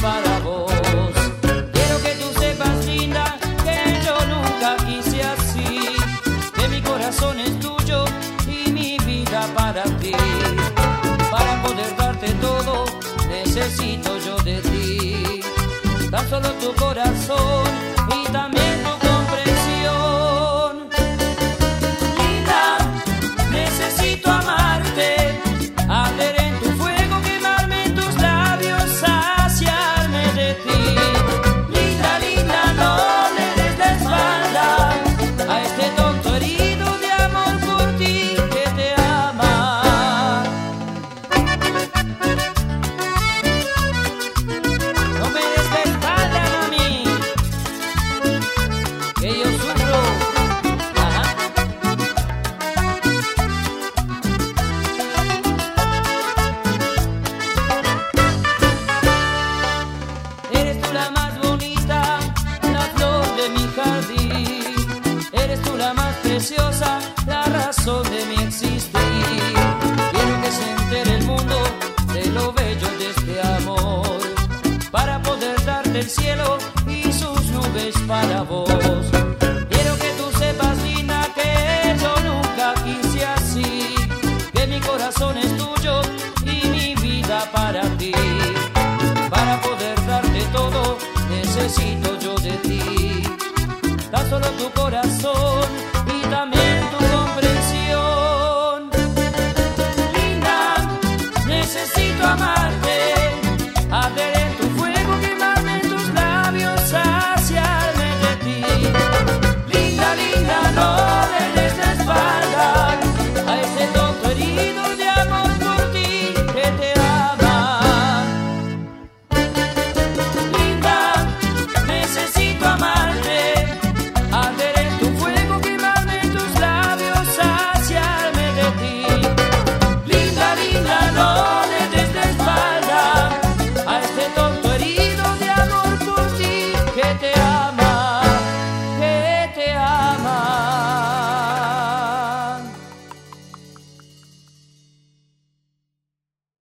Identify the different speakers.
Speaker 1: para vos. Quiero que tú sepas, linda, que yo nunca quise así, que mi corazón es tuyo y mi vida para ti. Para poder darte todo, necesito yo de ti. Tan solo tu corazón